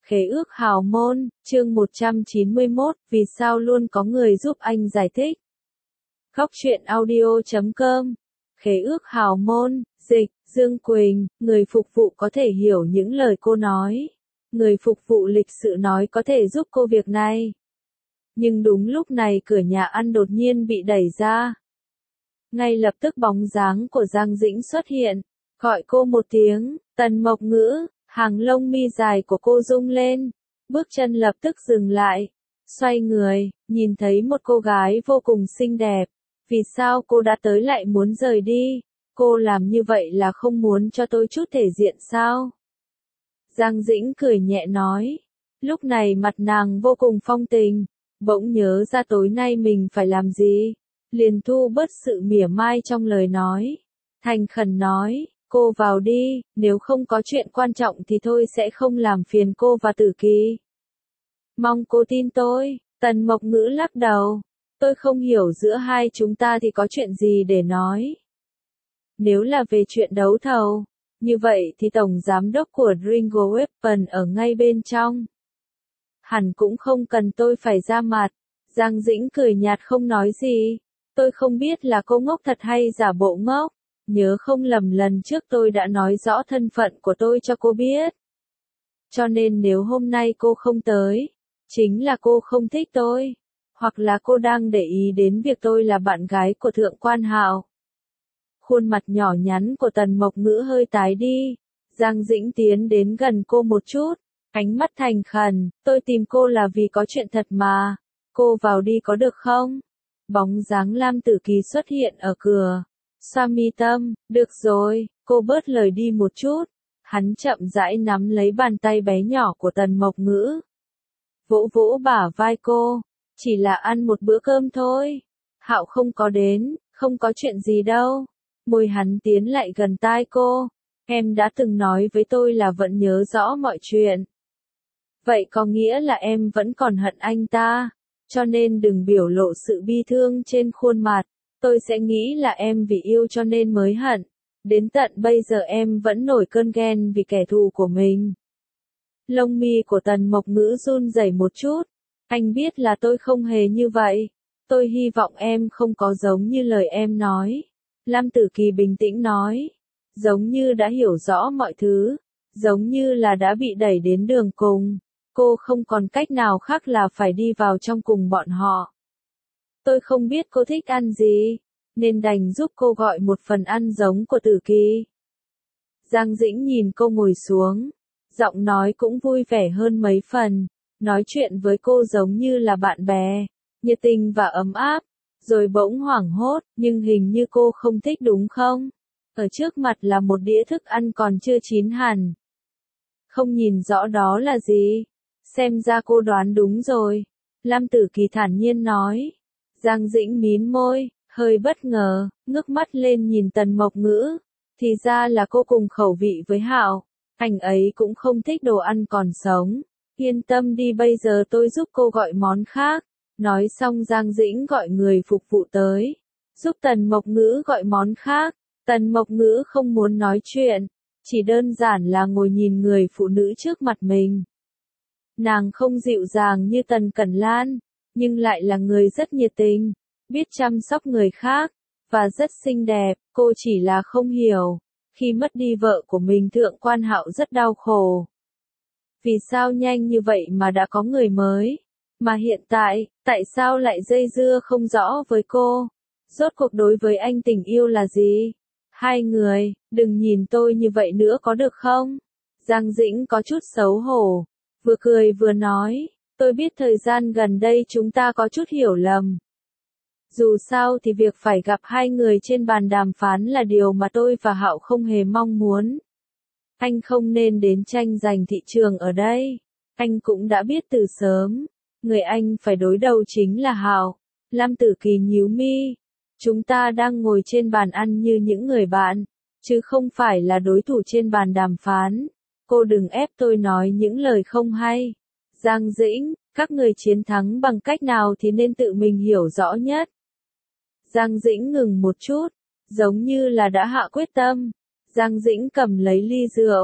Khế ước hào môn, chương 191, vì sao luôn có người giúp anh giải thích. Góc truyện audio.com. Khế ước hào môn, dịch, Dương Quỳnh, người phục vụ có thể hiểu những lời cô nói. Người phục vụ lịch sự nói có thể giúp cô việc này. Nhưng đúng lúc này cửa nhà ăn đột nhiên bị đẩy ra. Ngay lập tức bóng dáng của Giang Dĩnh xuất hiện, gọi cô một tiếng, Tần Mộc Ngữ. Hàng lông mi dài của cô rung lên, bước chân lập tức dừng lại, xoay người, nhìn thấy một cô gái vô cùng xinh đẹp. Vì sao cô đã tới lại muốn rời đi? Cô làm như vậy là không muốn cho tôi chút thể diện sao? Giang Dĩnh cười nhẹ nói. Lúc này mặt nàng vô cùng phong tình, bỗng nhớ ra tối nay mình phải làm gì, liền thu bớt sự mỉa mai trong lời nói. Thành khẩn nói. Cô vào đi, nếu không có chuyện quan trọng thì tôi sẽ không làm phiền cô và Tử Kỳ. Mong cô tin tôi, Tần Mộc Ngữ lắc đầu. Tôi không hiểu giữa hai chúng ta thì có chuyện gì để nói. Nếu là về chuyện đấu thầu, như vậy thì tổng giám đốc của Ringo Weapon ở ngay bên trong. Hẳn cũng không cần tôi phải ra mặt. Giang Dĩnh cười nhạt không nói gì. Tôi không biết là cô ngốc thật hay giả bộ ngốc. Nhớ không lầm lần trước tôi đã nói rõ thân phận của tôi cho cô biết. Cho nên nếu hôm nay cô không tới, chính là cô không thích tôi, hoặc là cô đang để ý đến việc tôi là bạn gái của Thượng Quan Hạo. Khuôn mặt nhỏ nhắn của Tần Mộc Ngữ hơi tái đi, Giang Dĩnh tiến đến gần cô một chút, ánh mắt thành khẩn, tôi tìm cô là vì có chuyện thật mà, cô vào đi có được không? Bóng dáng Lam Tử Kỳ xuất hiện ở cửa. Xoa mi tâm, được rồi, cô bớt lời đi một chút. Hắn chậm rãi nắm lấy bàn tay bé nhỏ của Tần Mộc Ngữ. Vỗ vỗ bả vai cô, chỉ là ăn một bữa cơm thôi. Hạo không có đến, không có chuyện gì đâu. Môi hắn tiến lại gần tai cô. Em đã từng nói với tôi là vẫn nhớ rõ mọi chuyện. Vậy có nghĩa là em vẫn còn hận anh ta, cho nên đừng biểu lộ sự bi thương trên khuôn mặt. Tôi sẽ nghĩ là em vì yêu cho nên mới hận. Đến tận bây giờ em vẫn nổi cơn ghen vì kẻ thù của mình. Lông mi của Tần Mộc Ngữ run rẩy một chút. Anh biết là tôi không hề như vậy. Tôi hy vọng em không có giống như lời em nói. Lam Tử Kỳ bình tĩnh nói. Giống như đã hiểu rõ mọi thứ. Giống như là đã bị đẩy đến đường cùng. Cô không còn cách nào khác là phải đi vào trong cùng bọn họ. Tôi không biết cô thích ăn gì, nên đành giúp cô gọi một phần ăn giống của Tử Kỳ. Giang Dĩnh nhìn cô ngồi xuống, giọng nói cũng vui vẻ hơn mấy phần, nói chuyện với cô giống như là bạn bè, nhiệt tình và ấm áp, rồi bỗng hoảng hốt, nhưng hình như cô không thích đúng không? Ở trước mặt là một đĩa thức ăn còn chưa chín hẳn. Không nhìn rõ đó là gì? Xem ra cô đoán đúng rồi. Lam Tử Kỳ thản nhiên nói. Giang Dĩnh mím môi, hơi bất ngờ, ngước mắt lên nhìn Tần Mộc Ngữ. Thì ra là cô cùng khẩu vị với Hạo. Anh ấy cũng không thích đồ ăn còn sống. Yên tâm đi, bây giờ tôi giúp cô gọi món khác. Nói xong Giang Dĩnh gọi người phục vụ tới. Giúp Tần Mộc Ngữ gọi món khác. Tần Mộc Ngữ không muốn nói chuyện. Chỉ đơn giản là ngồi nhìn người phụ nữ trước mặt mình. Nàng không dịu dàng như Tần Cẩn Lan, nhưng lại là người rất nhiệt tình, biết chăm sóc người khác, và rất xinh đẹp. Cô chỉ là không hiểu, khi mất đi vợ của mình Thượng Quan Hạo rất đau khổ. Vì sao nhanh như vậy mà đã có người mới? Mà hiện tại sao lại dây dưa không rõ với cô? Rốt cuộc đối với anh tình yêu là gì? Hai người, đừng nhìn tôi như vậy nữa có được không? Giang Dĩnh có chút xấu hổ, vừa cười vừa nói. Tôi biết thời gian gần đây chúng ta có chút hiểu lầm. Dù sao thì việc phải gặp hai người trên bàn đàm phán là điều mà tôi và Hạo không hề mong muốn. Anh không nên đến tranh giành thị trường ở đây. Anh cũng đã biết từ sớm. Người anh phải đối đầu chính là Hạo. Lam Tử Kỳ nhíu mi. Chúng ta đang ngồi trên bàn ăn như những người bạn, chứ không phải là đối thủ trên bàn đàm phán. Cô đừng ép tôi nói những lời không hay. Giang Dĩnh, các người chiến thắng bằng cách nào thì nên tự mình hiểu rõ nhất. Giang Dĩnh ngừng một chút, giống như là đã hạ quyết tâm. Giang Dĩnh cầm lấy ly rượu,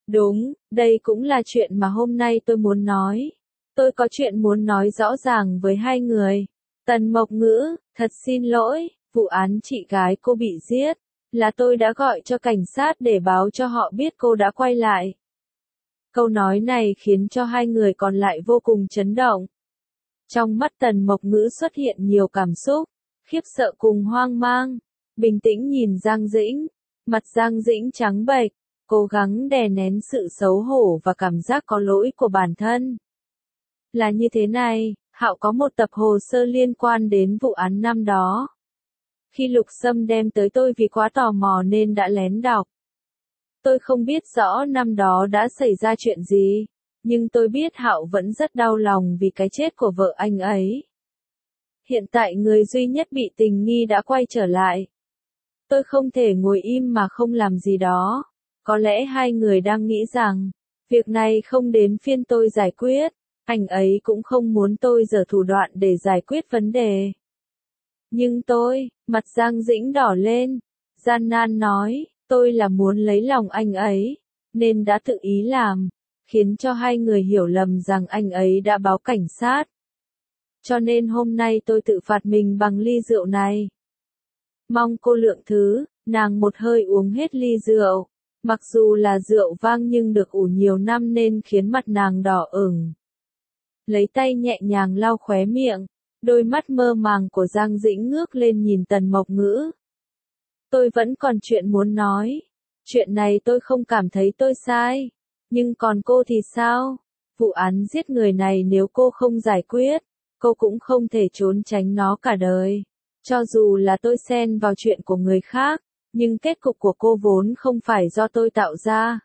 Đúng, đây cũng là chuyện mà hôm nay tôi muốn nói. Tôi có chuyện muốn nói rõ ràng với hai người. Tần Mộc Ngữ, thật xin lỗi, vụ án chị gái cô bị giết, là tôi đã gọi cho cảnh sát để báo cho họ biết cô đã quay lại. Câu nói này khiến cho hai người còn lại vô cùng chấn động. Trong mắt Tần Mộc Ngữ xuất hiện nhiều cảm xúc, khiếp sợ cùng hoang mang. Bình tĩnh nhìn Giang Dĩnh, mặt Giang Dĩnh trắng bệch, cố gắng đè nén sự xấu hổ và cảm giác có lỗi của bản thân. Là như thế này, Hạo có một tập hồ sơ liên quan đến vụ án năm đó. Khi Lục Sâm đem tới tôi vì quá tò mò nên đã lén đọc. Tôi không biết rõ năm đó đã xảy ra chuyện gì, nhưng tôi biết Hạo vẫn rất đau lòng vì cái chết của vợ anh ấy. Hiện tại người duy nhất bị tình nghi đã quay trở lại. Tôi không thể ngồi im mà không làm gì đó. Có lẽ hai người đang nghĩ rằng, việc này không đến phiên tôi giải quyết, anh ấy cũng không muốn tôi giở thủ đoạn để giải quyết vấn đề. Nhưng tôi, mặt Giang Dĩnh đỏ lên, gian nan nói, tôi là muốn lấy lòng anh ấy, nên đã tự ý làm, khiến cho hai người hiểu lầm rằng anh ấy đã báo cảnh sát. Cho nên hôm nay tôi tự phạt mình bằng ly rượu này. Mong cô lượng thứ, nàng một hơi uống hết ly rượu. Mặc dù là rượu vang nhưng được ủ nhiều năm nên khiến mặt nàng đỏ ửng. Lấy tay nhẹ nhàng lau khóe miệng, đôi mắt mơ màng của Giang Dĩnh ngước lên nhìn Tần Mộc Ngữ. Tôi vẫn còn chuyện muốn nói. Chuyện này tôi không cảm thấy tôi sai. Nhưng còn cô thì sao? Vụ án giết người này nếu cô không giải quyết, cô cũng không thể trốn tránh nó cả đời. Cho dù là tôi xen vào chuyện của người khác, nhưng kết cục của cô vốn không phải do tôi tạo ra,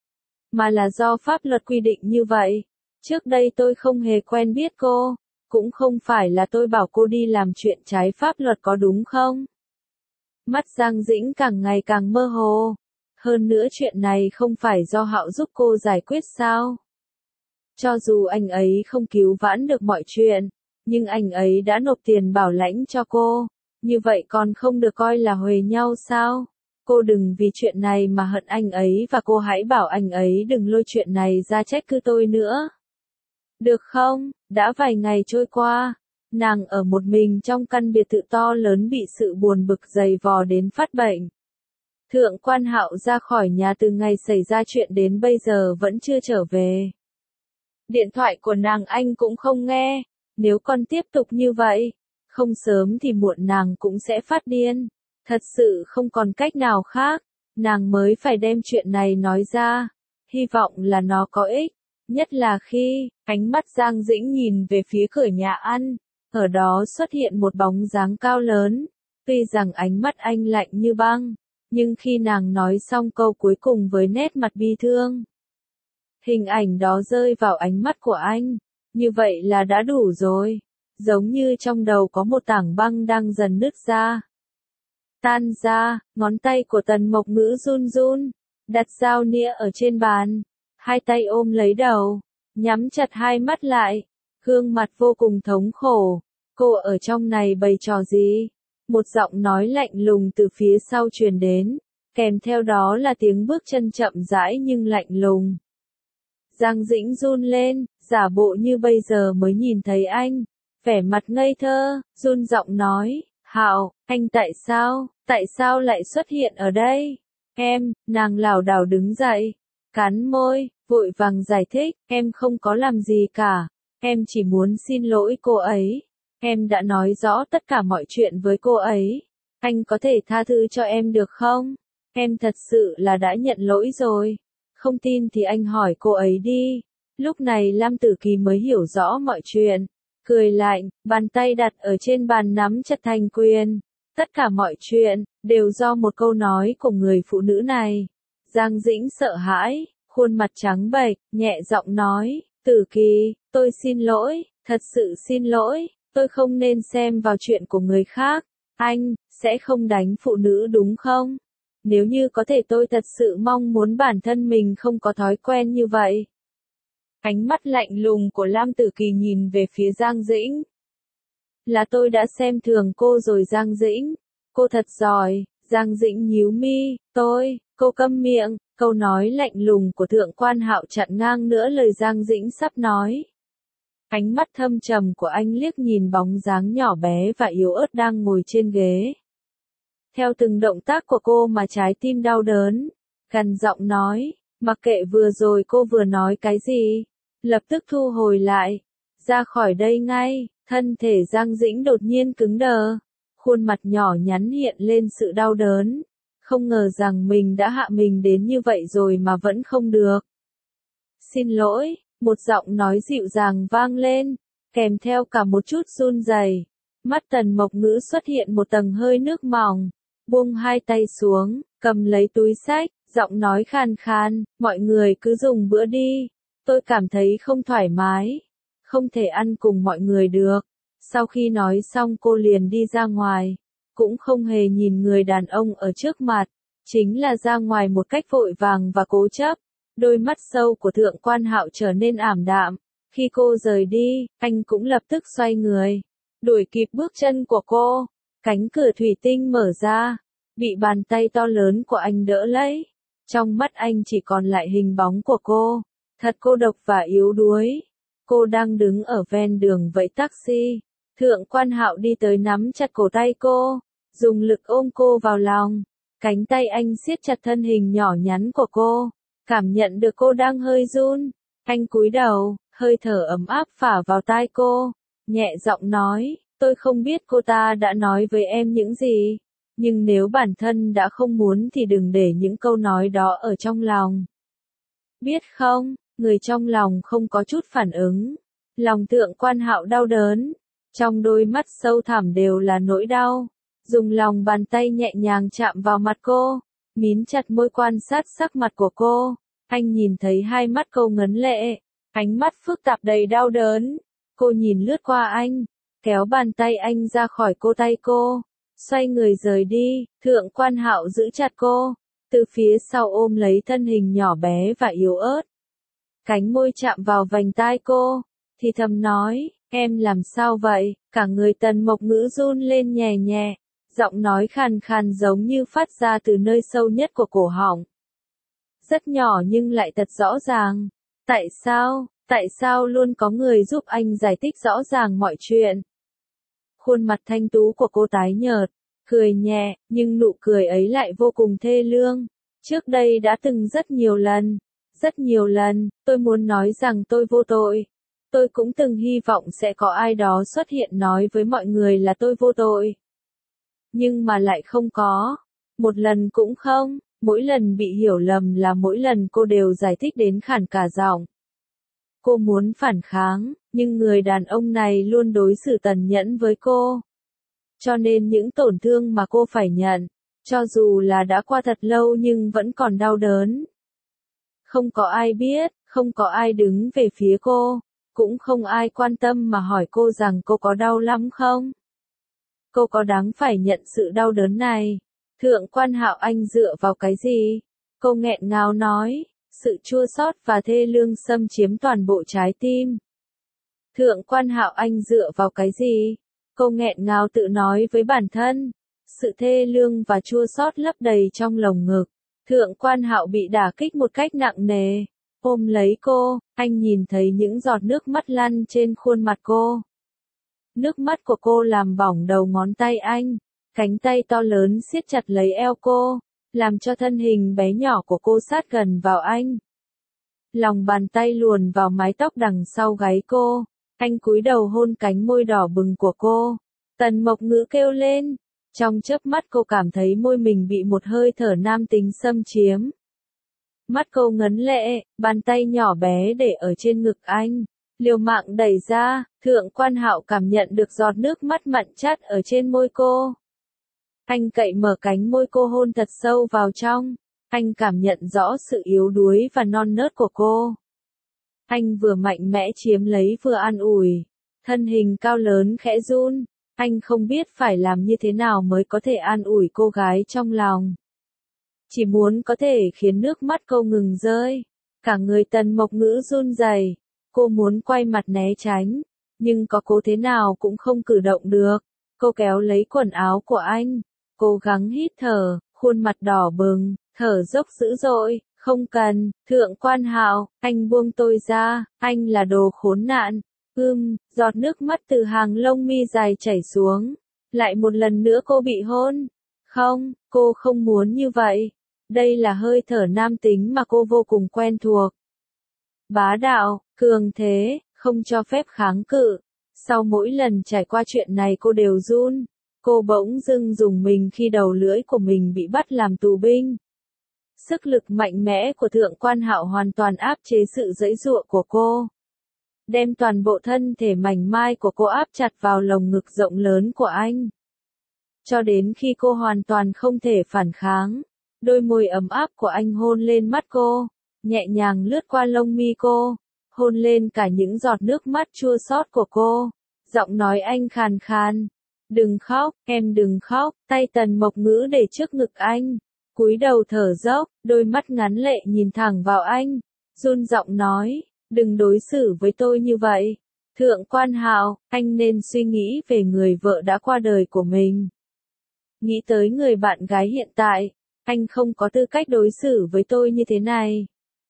mà là do pháp luật quy định như vậy. Trước đây tôi không hề quen biết cô, cũng không phải là tôi bảo cô đi làm chuyện trái pháp luật có đúng không? Mắt Giang Dĩnh càng ngày càng mơ hồ. Hơn nữa chuyện này không phải do Hạo giúp cô giải quyết sao? Cho dù anh ấy không cứu vãn được mọi chuyện, nhưng anh ấy đã nộp tiền bảo lãnh cho cô. Như vậy còn không được coi là huề nhau sao? Cô đừng vì chuyện này mà hận anh ấy và cô hãy bảo anh ấy đừng lôi chuyện này ra trách cứ tôi nữa. Được không? Đã vài ngày trôi qua, nàng ở một mình trong căn biệt thự to lớn bị sự buồn bực dày vò đến phát bệnh. Thượng quan Hạo ra khỏi nhà từ ngày xảy ra chuyện đến bây giờ vẫn chưa trở về. Điện thoại của nàng anh cũng không nghe, nếu còn tiếp tục như vậy, không sớm thì muộn nàng cũng sẽ phát điên. Thật sự không còn cách nào khác, nàng mới phải đem chuyện này nói ra. Hy vọng là nó có ích, nhất là khi, ánh mắt Giang Dĩnh nhìn về phía cửa nhà ăn, ở đó xuất hiện một bóng dáng cao lớn. Tuy rằng ánh mắt anh lạnh như băng, nhưng khi nàng nói xong câu cuối cùng với nét mặt bi thương, hình ảnh đó rơi vào ánh mắt của anh, như vậy là đã đủ rồi. Giống như trong đầu có một tảng băng đang dần nứt ra. Tan ra, ngón tay của Tần Mộc Ngữ run run, đặt dao nĩa ở trên bàn, hai tay ôm lấy đầu, nhắm chặt hai mắt lại, gương mặt vô cùng thống khổ. Cô ở trong này bày trò gì? Một giọng nói lạnh lùng từ phía sau truyền đến, kèm theo đó là tiếng bước chân chậm rãi nhưng lạnh lùng. Giang Dĩnh run lên, giả bộ như bây giờ mới nhìn thấy anh, vẻ mặt ngây thơ, run giọng nói, Hạo, anh tại sao lại xuất hiện ở đây? Nàng lảo đảo đứng dậy, cắn môi, vội vàng giải thích, em không có làm gì cả, em chỉ muốn xin lỗi cô ấy, em đã nói rõ tất cả mọi chuyện với cô ấy, anh có thể tha thứ cho em được không? Em thật sự là đã nhận lỗi rồi, không tin thì anh hỏi cô ấy đi. Lúc này Lam Tử Kỳ mới hiểu rõ mọi chuyện, cười lạnh, bàn tay đặt ở trên bàn nắm chặt thành quyền. Tất cả mọi chuyện, đều do một câu nói của người phụ nữ này. Giang Dĩnh sợ hãi, khuôn mặt trắng bệch, nhẹ giọng nói, Tử Kỳ, tôi xin lỗi, thật sự xin lỗi, tôi không nên xem vào chuyện của người khác. Anh, sẽ không đánh phụ nữ đúng không? Nếu như có thể tôi thật sự mong muốn bản thân mình không có thói quen như vậy. Ánh mắt lạnh lùng của Lam Tử Kỳ nhìn về phía Giang Dĩnh. Là tôi đã xem thường cô rồi Giang Dĩnh. Cô thật giỏi, Giang Dĩnh nhíu mi, Cô câm miệng, câu nói lạnh lùng của Thượng Quan Hạo chặn ngang nữa lời Giang Dĩnh sắp nói. Ánh mắt thâm trầm của anh liếc nhìn bóng dáng nhỏ bé và yếu ớt đang ngồi trên ghế. Theo từng động tác của cô mà trái tim đau đớn, gằn giọng nói, mặc kệ vừa rồi cô vừa nói cái gì, lập tức thu hồi lại, ra khỏi đây ngay. Thân thể Giang Dĩnh đột nhiên cứng đờ, khuôn mặt nhỏ nhắn hiện lên sự đau đớn, không ngờ rằng mình đã hạ mình đến như vậy rồi mà vẫn không được. Xin lỗi, một giọng nói dịu dàng vang lên, kèm theo cả một chút run rẩy. Mắt Tần Mộc Ngữ xuất hiện một tầng hơi nước mỏng, buông hai tay xuống, cầm lấy túi xách, giọng nói khàn khàn, mọi người cứ dùng bữa đi, tôi cảm thấy không thoải mái, không thể ăn cùng mọi người được. Sau khi nói xong cô liền đi ra ngoài, cũng không hề nhìn người đàn ông ở trước mặt, chính là ra ngoài một cách vội vàng và cố chấp. Đôi mắt sâu của Thượng Quan Hạo trở nên ảm đạm, khi cô rời đi, anh cũng lập tức xoay người, đuổi kịp bước chân của cô. Cánh cửa thủy tinh mở ra, bị bàn tay to lớn của anh đỡ lấy. Trong mắt anh chỉ còn lại hình bóng của cô, thật cô độc và yếu đuối. Cô đang đứng ở ven đường vẫy taxi. Thượng Quan Hạo đi tới nắm chặt cổ tay cô, dùng lực ôm cô vào lòng. Cánh tay anh siết chặt thân hình nhỏ nhắn của cô, cảm nhận được cô đang hơi run. Anh cúi đầu, hơi thở ấm áp phả vào tai cô, nhẹ giọng nói, tôi không biết cô ta đã nói với em những gì, nhưng nếu bản thân đã không muốn thì đừng để những câu nói đó ở trong lòng. Biết không, người trong lòng không có chút phản ứng. Lòng Thượng Quan Hạo đau đớn, trong đôi mắt sâu thẳm đều là nỗi đau. Dùng lòng bàn tay nhẹ nhàng chạm vào mặt cô, mím chặt môi quan sát sắc mặt của cô. Anh nhìn thấy hai mắt cô ngấn lệ, ánh mắt phức tạp đầy đau đớn. Cô nhìn lướt qua anh, kéo bàn tay anh ra khỏi tay cô, xoay người rời đi. Thượng Quan Hạo giữ chặt cô, từ phía sau ôm lấy thân hình nhỏ bé và yếu ớt. Cánh môi chạm vào vành tai cô, thì thầm nói, em làm sao vậy? Cả người Tần Mộc Ngữ run lên nhẹ nhẹ, giọng nói khàn khàn giống như phát ra từ nơi sâu nhất của cổ họng. Rất nhỏ nhưng lại thật rõ ràng. Tại sao luôn có người giúp anh giải thích rõ ràng mọi chuyện? Khuôn mặt thanh tú của cô tái nhợt, cười nhẹ, nhưng nụ cười ấy lại vô cùng thê lương. Trước đây đã từng rất nhiều lần, tôi muốn nói rằng tôi vô tội. Tôi cũng từng hy vọng sẽ có ai đó xuất hiện nói với mọi người là tôi vô tội. Nhưng mà lại không có. Một lần cũng không, mỗi lần bị hiểu lầm là mỗi lần cô đều giải thích đến khản cả giọng. Cô muốn phản kháng, nhưng người đàn ông này luôn đối xử tàn nhẫn với cô. Cho nên những tổn thương mà cô phải nhận, cho dù là đã qua thật lâu nhưng vẫn còn đau đớn. Không có ai biết, không có ai đứng về phía cô, cũng không ai quan tâm mà hỏi cô rằng cô có đau lắm không? Cô có đáng phải nhận sự đau đớn này? Thượng Quan Hạo anh dựa vào cái gì? Cô nghẹn ngào nói, sự chua xót và thê lương xâm chiếm toàn bộ trái tim. Thượng Quan Hạo anh dựa vào cái gì? Cô nghẹn ngào tự nói với bản thân. Sự thê lương và chua xót lấp đầy trong lồng ngực. Thượng Quan Hạo bị đả kích một cách nặng nề. Ôm lấy cô, anh nhìn thấy những giọt nước mắt lăn trên khuôn mặt cô. Nước mắt của cô làm bỏng đầu ngón tay anh. Cánh tay to lớn siết chặt lấy eo cô, làm cho thân hình bé nhỏ của cô sát gần vào anh. Lòng bàn tay luồn vào mái tóc đằng sau gáy cô. Anh cúi đầu hôn cánh môi đỏ bừng của cô. Tần Mộc Ngữ kêu lên. Trong chớp mắt cô cảm thấy môi mình bị một hơi thở nam tính xâm chiếm. Mắt cô ngấn lệ, bàn tay nhỏ bé để ở trên ngực anh. Liều mạng đẩy ra, Thượng Quan Hạo cảm nhận được giọt nước mắt mặn chát ở trên môi cô. Anh cậy mở cánh môi cô hôn thật sâu vào trong. Anh cảm nhận rõ sự yếu đuối và non nớt của cô. Anh vừa mạnh mẽ chiếm lấy vừa an ủi. Thân hình cao lớn khẽ run. Anh không biết phải làm như thế nào mới có thể an ủi cô gái trong lòng. Chỉ muốn có thể khiến nước mắt cô ngừng rơi. Cả người Tần Mộc Ngữ run rẩy. Cô muốn quay mặt né tránh, nhưng có cố thế nào cũng không cử động được. Cô kéo lấy quần áo của anh, cố gắng hít thở, khuôn mặt đỏ bừng, thở dốc dữ dội, không cần, Thượng Quan Hạo, anh buông tôi ra, anh là đồ khốn nạn. Giọt nước mắt từ hàng lông mi dài chảy xuống. Lại một lần nữa cô bị hôn. Không, cô không muốn như vậy. Đây là hơi thở nam tính mà cô vô cùng quen thuộc. Bá đạo, cường thế, không cho phép kháng cự. Sau mỗi lần trải qua chuyện này cô đều run. Cô bỗng dưng dùng mình khi đầu lưỡi của mình bị bắt làm tù binh. Sức lực mạnh mẽ của Thượng Quan Hạo hoàn toàn áp chế sự giãy giụa của cô. Đem toàn bộ thân thể mảnh mai của cô áp chặt vào lồng ngực rộng lớn của anh. Cho đến khi cô hoàn toàn không thể phản kháng, đôi môi ấm áp của anh hôn lên mắt cô, nhẹ nhàng lướt qua lông mi cô, hôn lên cả những giọt nước mắt chua xót của cô. Giọng nói anh khàn khàn, đừng khóc, em đừng khóc, tay Tần Mộc Ngữ để trước ngực anh, cúi đầu thở dốc, đôi mắt ngắn lệ nhìn thẳng vào anh, run giọng nói, đừng đối xử với tôi như vậy. Thượng Quan Hạo, anh nên suy nghĩ về người vợ đã qua đời của mình. Nghĩ tới người bạn gái hiện tại, anh không có tư cách đối xử với tôi như thế này.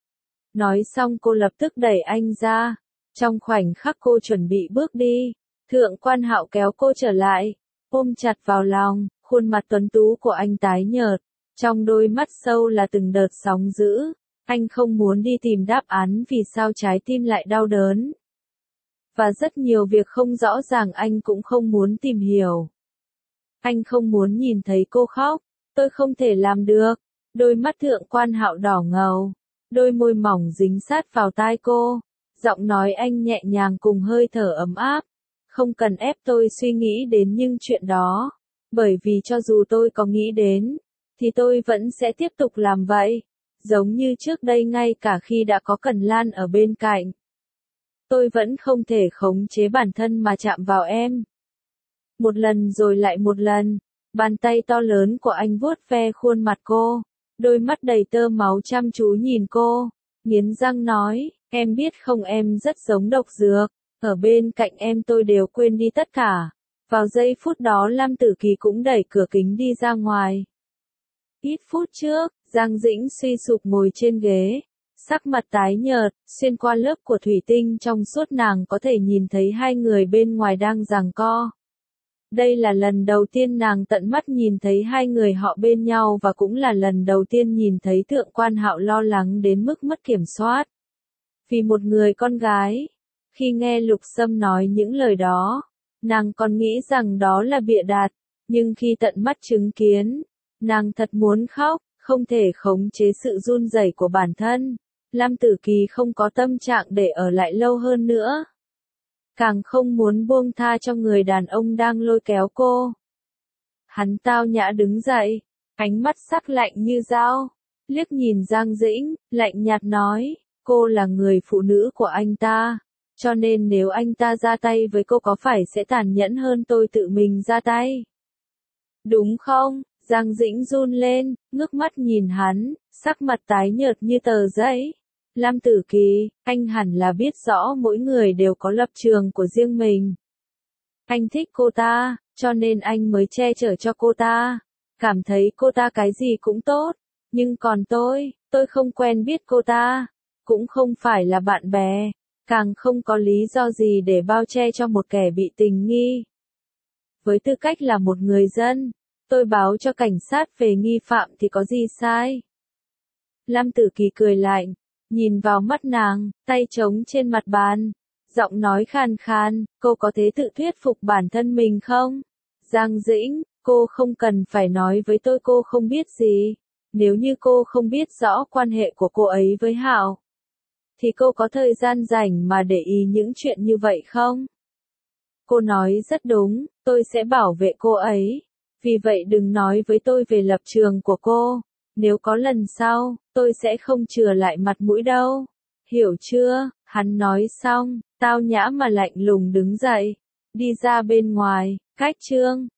Nói xong cô lập tức đẩy anh ra. Trong khoảnh khắc cô chuẩn bị bước đi, Thượng Quan Hạo kéo cô trở lại, ôm chặt vào lòng, khuôn mặt tuấn tú của anh tái nhợt, trong đôi mắt sâu là từng đợt sóng dữ. Anh không muốn đi tìm đáp án vì sao trái tim lại đau đớn. Và rất nhiều việc không rõ ràng anh cũng không muốn tìm hiểu. Anh không muốn nhìn thấy cô khóc, tôi không thể làm được. Đôi mắt Thượng Quan Hạo đỏ ngầu, đôi môi mỏng dính sát vào tai cô, giọng nói anh nhẹ nhàng cùng hơi thở ấm áp. Không cần ép tôi suy nghĩ đến những chuyện đó, bởi vì cho dù tôi có nghĩ đến, thì tôi vẫn sẽ tiếp tục làm vậy. Giống như trước đây ngay cả khi đã có Cần Lan ở bên cạnh. Tôi vẫn không thể khống chế bản thân mà chạm vào em. Một lần rồi lại một lần, bàn tay to lớn của anh vuốt ve khuôn mặt cô, đôi mắt đầy tơ máu chăm chú nhìn cô, nghiến răng nói, em biết không em rất giống độc dược, ở bên cạnh em tôi đều quên đi tất cả. Vào giây phút đó Lam Tử Kỳ cũng đẩy cửa kính đi ra ngoài. Ít phút trước, Giang Dĩnh suy sụp ngồi trên ghế, sắc mặt tái nhợt, xuyên qua lớp của thủy tinh trong suốt nàng có thể nhìn thấy hai người bên ngoài đang giằng co. Đây là lần đầu tiên nàng tận mắt nhìn thấy hai người họ bên nhau và cũng là lần đầu tiên nhìn thấy Thượng Quan Hạo lo lắng đến mức mất kiểm soát. Vì một người con gái, khi nghe Lục Sâm nói những lời đó, nàng còn nghĩ rằng đó là bịa đặt, nhưng khi tận mắt chứng kiến, nàng thật muốn khóc, không thể khống chế sự run rẩy của bản thân. Lam Tử Kỳ không có tâm trạng để ở lại lâu hơn nữa. Càng không muốn buông tha cho người đàn ông đang lôi kéo cô. Hắn tao nhã đứng dậy, ánh mắt sắc lạnh như dao, liếc nhìn Giang Dĩnh, lạnh nhạt nói, cô là người phụ nữ của anh ta, cho nên nếu anh ta ra tay với cô có phải sẽ tàn nhẫn hơn tôi tự mình ra tay? Đúng không? Giang Dĩnh run lên, ngước mắt nhìn hắn, sắc mặt tái nhợt như tờ giấy. Lam Tử Kỳ, anh hẳn là biết rõ mỗi người đều có lập trường của riêng mình. Anh thích cô ta, cho nên anh mới che chở cho cô ta. Cảm thấy cô ta cái gì cũng tốt. Nhưng còn tôi không quen biết cô ta. Cũng không phải là bạn bè. Càng không có lý do gì để bao che cho một kẻ bị tình nghi. Với tư cách là một người dân, tôi báo cho cảnh sát về nghi phạm thì có gì sai? Lam Tử Kỳ cười lạnh, nhìn vào mắt nàng, tay trống trên mặt bàn, giọng nói khàn khàn, cô có thể tự thuyết phục bản thân mình không? Giang Dĩnh, cô không cần phải nói với tôi cô không biết gì. Nếu như cô không biết rõ quan hệ của cô ấy với Hạo, thì cô có thời gian rảnh mà để ý những chuyện như vậy không? Cô nói rất đúng, tôi sẽ bảo vệ cô ấy. Vì vậy đừng nói với tôi về lập trường của cô. Nếu có lần sau, tôi sẽ không chừa lại mặt mũi đâu. Hiểu chưa? Hắn nói xong, tao nhã mà lạnh lùng đứng dậy. Đi ra bên ngoài, cách chương.